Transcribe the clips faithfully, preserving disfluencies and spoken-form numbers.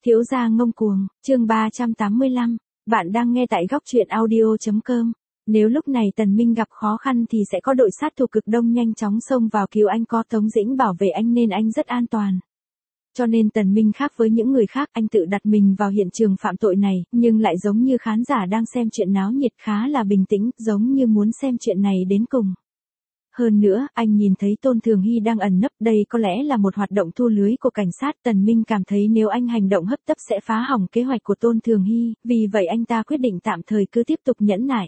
Thiếu gia ngông cuồng, chương ba trăm tám mươi lăm, bạn đang nghe tại góc truyện audio chấm com. Nếu lúc này Tần Minh gặp khó khăn thì sẽ có đội sát thủ cực đông nhanh chóng xông vào cứu anh, có Tống Dĩnh bảo vệ anh nên anh rất an toàn. Cho nên Tần Minh khác với những người khác, anh tự đặt mình vào hiện trường phạm tội này, nhưng lại giống như khán giả đang xem chuyện náo nhiệt, khá là bình tĩnh, giống như muốn xem chuyện này đến cùng. Hơn nữa, anh nhìn thấy Tôn Thường Hy đang ẩn nấp, đây có lẽ là một hoạt động thu lưới của cảnh sát. Tần Minh cảm thấy nếu anh hành động hấp tấp sẽ phá hỏng kế hoạch của Tôn Thường Hy, vì vậy anh ta quyết định tạm thời cứ tiếp tục nhẫn nại.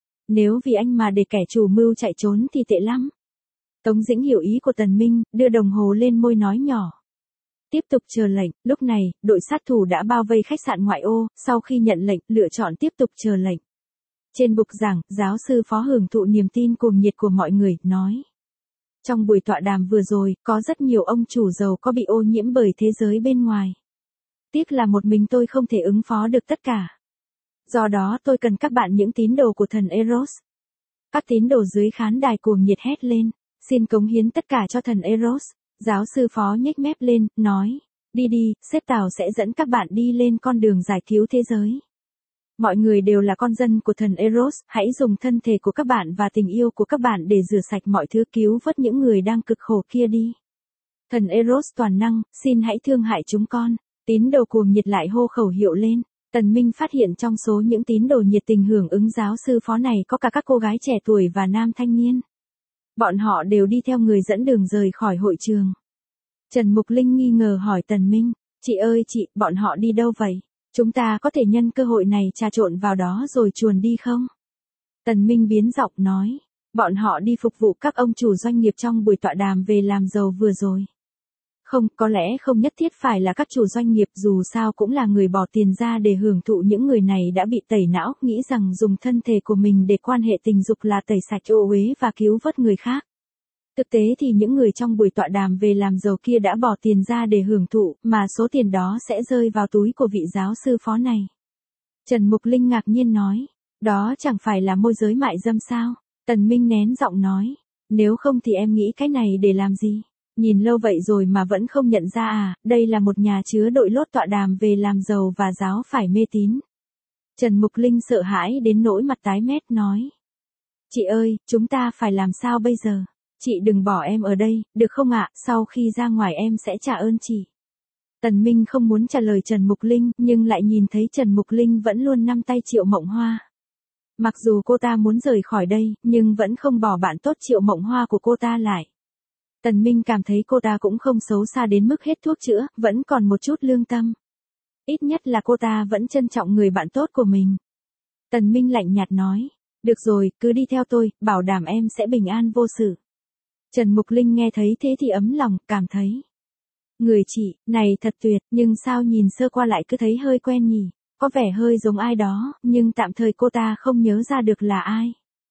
Nếu vì anh mà để kẻ chủ mưu chạy trốn thì tệ lắm. Tống Dĩnh hiểu ý của Tần Minh, đưa đồng hồ lên môi nói nhỏ. Tiếp tục chờ lệnh. Lúc này, đội sát thủ đã bao vây khách sạn ngoại ô, sau khi nhận lệnh, lựa chọn tiếp tục chờ lệnh. Trên bục giảng, giáo sư Phó hưởng thụ niềm tin cuồng nhiệt của mọi người, nói. Trong buổi tọa đàm vừa rồi, có rất nhiều ông chủ giàu có bị ô nhiễm bởi thế giới bên ngoài. Tiếc là một mình tôi không thể ứng phó được tất cả. Do đó tôi cần các bạn những tín đồ của thần Eros. Các tín đồ dưới khán đài cuồng nhiệt hét lên, xin cống hiến tất cả cho thần Eros. Giáo sư Phó nhếch mép lên, nói, đi đi, sếp Tào sẽ dẫn các bạn đi lên con đường giải cứu thế giới. Mọi người đều là con dân của thần Eros, hãy dùng thân thể của các bạn và tình yêu của các bạn để rửa sạch mọi thứ, cứu vớt những người đang cực khổ kia đi. Thần Eros toàn năng, xin hãy thương hại chúng con. Tín đồ cuồng nhiệt lại hô khẩu hiệu lên. Tần Minh phát hiện trong số những tín đồ nhiệt tình hưởng ứng giáo sư Phó này có cả các cô gái trẻ tuổi và nam thanh niên. Bọn họ đều đi theo người dẫn đường rời khỏi hội trường. Trần Mục Linh nghi ngờ hỏi Tần Minh, chị ơi chị, bọn họ đi đâu vậy? Chúng ta có thể nhân cơ hội này trà trộn vào đó rồi chuồn đi không? Tần Minh biến giọng nói, bọn họ đi phục vụ các ông chủ doanh nghiệp trong buổi tọa đàm về làm giàu vừa rồi. Không, có lẽ không nhất thiết phải là các chủ doanh nghiệp, dù sao cũng là người bỏ tiền ra để hưởng thụ, những người này đã bị tẩy não, nghĩ rằng dùng thân thể của mình để quan hệ tình dục là tẩy sạch ô uế và cứu vớt người khác. Thực tế thì những người trong buổi tọa đàm về làm giàu kia đã bỏ tiền ra để hưởng thụ, mà số tiền đó sẽ rơi vào túi của vị giáo sư Phó này. Trần Mục Linh ngạc nhiên nói, đó chẳng phải là môi giới mại dâm sao? Tần Minh nén giọng nói, nếu không thì em nghĩ cái này để làm gì? Nhìn lâu vậy rồi mà vẫn không nhận ra à, đây là một nhà chứa đội lốt tọa đàm về làm giàu và giáo phải mê tín. Trần Mục Linh sợ hãi đến nỗi mặt tái mét nói, chị ơi, chúng ta phải làm sao bây giờ? Chị đừng bỏ em ở đây, được không ạ, sau khi ra ngoài em sẽ trả ơn chị. Tần Minh không muốn trả lời Trần Mục Linh, nhưng lại nhìn thấy Trần Mục Linh vẫn luôn nắm tay Triệu Mộng Hoa. Mặc dù cô ta muốn rời khỏi đây, nhưng vẫn không bỏ bạn tốt Triệu Mộng Hoa của cô ta lại. Tần Minh cảm thấy cô ta cũng không xấu xa đến mức hết thuốc chữa, vẫn còn một chút lương tâm. Ít nhất là cô ta vẫn trân trọng người bạn tốt của mình. Tần Minh lạnh nhạt nói, được rồi, cứ đi theo tôi, bảo đảm em sẽ bình an vô sự. Trần Mục Linh nghe thấy thế thì ấm lòng, cảm thấy. Người chị, này thật tuyệt, nhưng sao nhìn sơ qua lại cứ thấy hơi quen nhỉ, có vẻ hơi giống ai đó, nhưng tạm thời cô ta không nhớ ra được là ai.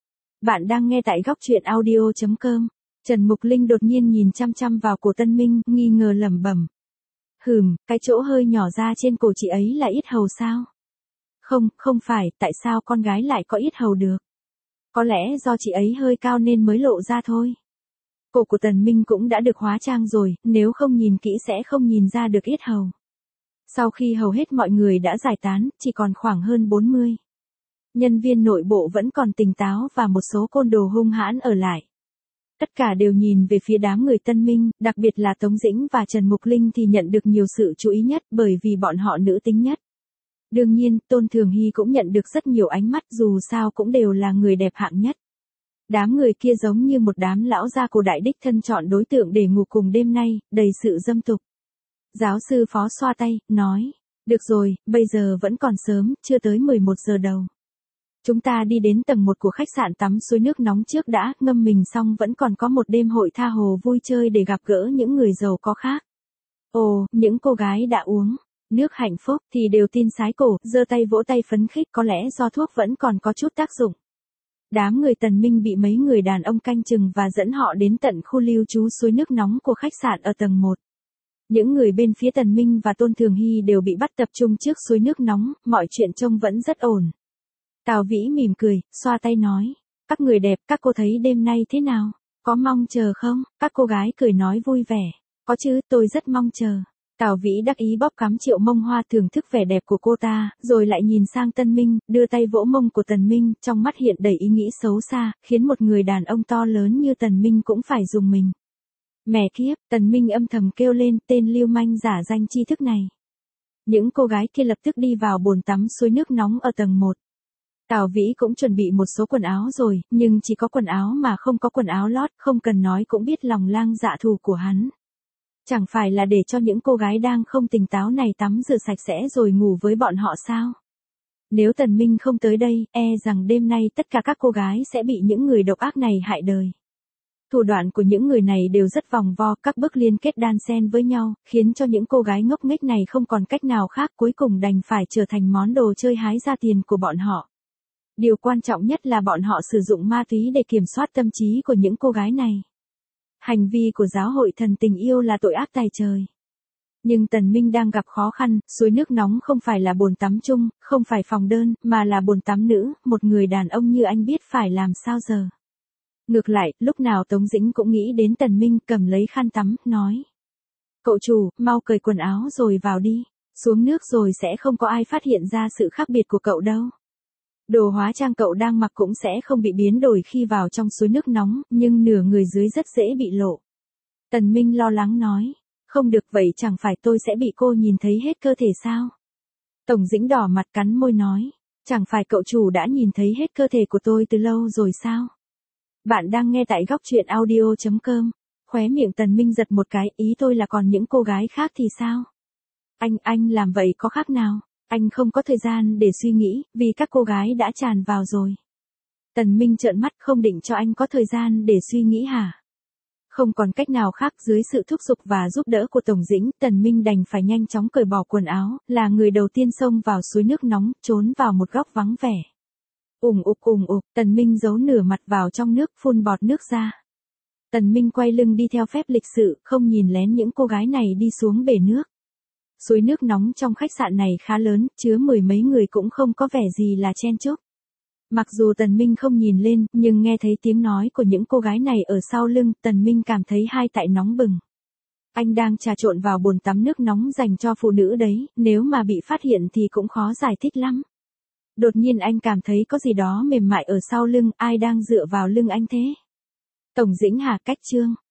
Bạn đang nghe tại góc truyện audio chấm com. Trần Mục Linh đột nhiên nhìn chăm chăm vào cổ Tân Minh, nghi ngờ lẩm bẩm. Hừm, cái chỗ hơi nhỏ ra trên cổ chị ấy là yết hầu sao? Không, không phải, tại sao con gái lại có yết hầu được? Có lẽ do chị ấy hơi cao nên mới lộ ra thôi. Cổ của Tần Minh cũng đã được hóa trang rồi, nếu không nhìn kỹ sẽ không nhìn ra được yết hầu. Sau khi hầu hết mọi người đã giải tán, chỉ còn khoảng hơn bốn mươi. Nhân viên nội bộ vẫn còn tỉnh táo và một số côn đồ hung hãn ở lại. Tất cả đều nhìn về phía đám người Tân Minh, đặc biệt là Tống Dĩnh và Trần Mục Linh thì nhận được nhiều sự chú ý nhất bởi vì bọn họ nữ tính nhất. Đương nhiên, Tôn Thường Hy cũng nhận được rất nhiều ánh mắt, dù sao cũng đều là người đẹp hạng nhất. Đám người kia giống như một đám lão gia cổ đại đích thân chọn đối tượng để ngủ cùng đêm nay, đầy sự dâm tục. Giáo sư Phó xoa tay, nói, được rồi, bây giờ vẫn còn sớm, chưa tới mười một giờ đầu. Chúng ta đi đến tầng một của khách sạn tắm suối nước nóng trước đã, ngâm mình xong vẫn còn có một đêm hội tha hồ vui chơi để gặp gỡ những người giàu có khác. Ồ, những cô gái đã uống nước hạnh phúc thì đều tin sái cổ, giơ tay vỗ tay phấn khích, có lẽ do thuốc vẫn còn có chút tác dụng. Đám người Tần Minh bị mấy người đàn ông canh chừng và dẫn họ đến tận khu lưu trú suối nước nóng của khách sạn ở tầng một. Những người bên phía Tần Minh và Tôn Thường Hy đều bị bắt tập trung trước suối nước nóng, mọi chuyện trông vẫn rất ổn. Tào Vĩ mỉm cười, xoa tay nói, các người đẹp, các cô thấy đêm nay thế nào? Có mong chờ không? Các cô gái cười nói vui vẻ, có chứ, tôi rất mong chờ. Tào Vĩ đắc ý bóp cắm Triệu Mông Hoa thưởng thức vẻ đẹp của cô ta, rồi lại nhìn sang Tân Minh, đưa tay vỗ mông của Tần Minh, trong mắt hiện đầy ý nghĩ xấu xa, khiến một người đàn ông to lớn như Tần Minh cũng phải dùng mình. Mẹ kiếp, Tần Minh âm thầm kêu lên, tên lưu manh giả danh tri thức này. Những cô gái kia lập tức đi vào bồn tắm suối nước nóng ở tầng một. Tào Vĩ cũng chuẩn bị một số quần áo rồi, nhưng chỉ có quần áo mà không có quần áo lót, không cần nói cũng biết lòng lang dạ thù của hắn. Chẳng phải là để cho những cô gái đang không tỉnh táo này tắm rửa sạch sẽ rồi ngủ với bọn họ sao? Nếu Tần Minh không tới đây, e rằng đêm nay tất cả các cô gái sẽ bị những người độc ác này hại đời. Thủ đoạn của những người này đều rất vòng vo, các bước liên kết đan xen với nhau, khiến cho những cô gái ngốc nghếch này không còn cách nào khác, cuối cùng đành phải trở thành món đồ chơi hái ra tiền của bọn họ. Điều quan trọng nhất là bọn họ sử dụng ma túy để kiểm soát tâm trí của những cô gái này. Hành vi của giáo hội thần tình yêu là tội ác tày trời. Nhưng Tần Minh đang gặp khó khăn, suối nước nóng không phải là bồn tắm chung, không phải phòng đơn, mà là bồn tắm nữ, một người đàn ông như anh biết phải làm sao giờ. Ngược lại, lúc nào Tống Dĩnh cũng nghĩ đến Tần Minh, cầm lấy khăn tắm, nói. Cậu chủ, mau cởi quần áo rồi vào đi, xuống nước rồi sẽ không có ai phát hiện ra sự khác biệt của cậu đâu. Đồ hóa trang cậu đang mặc cũng sẽ không bị biến đổi khi vào trong suối nước nóng, nhưng nửa người dưới rất dễ bị lộ. Tần Minh lo lắng nói, không được vậy chẳng phải tôi sẽ bị cô nhìn thấy hết cơ thể sao? Tổng Dĩnh đỏ mặt cắn môi nói, chẳng phải cậu chủ đã nhìn thấy hết cơ thể của tôi từ lâu rồi sao? Bạn đang nghe tại góc truyện audio chấm com, khóe miệng Tần Minh giật một cái, ý tôi là còn những cô gái khác thì sao? Anh, anh làm vậy có khác nào? Anh không có thời gian để suy nghĩ, vì các cô gái đã tràn vào rồi. Tần Minh trợn mắt, không định cho anh có thời gian để suy nghĩ hả? Không còn cách nào khác, dưới sự thúc giục và giúp đỡ của Tổng Dĩnh, Tần Minh đành phải nhanh chóng cởi bỏ quần áo, là người đầu tiên xông vào suối nước nóng, trốn vào một góc vắng vẻ. Ùng ục ùng ục, Tần Minh giấu nửa mặt vào trong nước, phun bọt nước ra. Tần Minh quay lưng đi theo phép lịch sự, không nhìn lén những cô gái này đi xuống bể nước. Suối nước nóng trong khách sạn này khá lớn, chứa mười mấy người cũng không có vẻ gì là chen chúc. Mặc dù Tần Minh không nhìn lên, nhưng nghe thấy tiếng nói của những cô gái này ở sau lưng, Tần Minh cảm thấy hai tại nóng bừng. Anh đang trà trộn vào bồn tắm nước nóng dành cho phụ nữ đấy, nếu mà bị phát hiện thì cũng khó giải thích lắm. Đột nhiên anh cảm thấy có gì đó mềm mại ở sau lưng, ai đang dựa vào lưng anh thế? Tổng Dĩnh hả? Cách chương.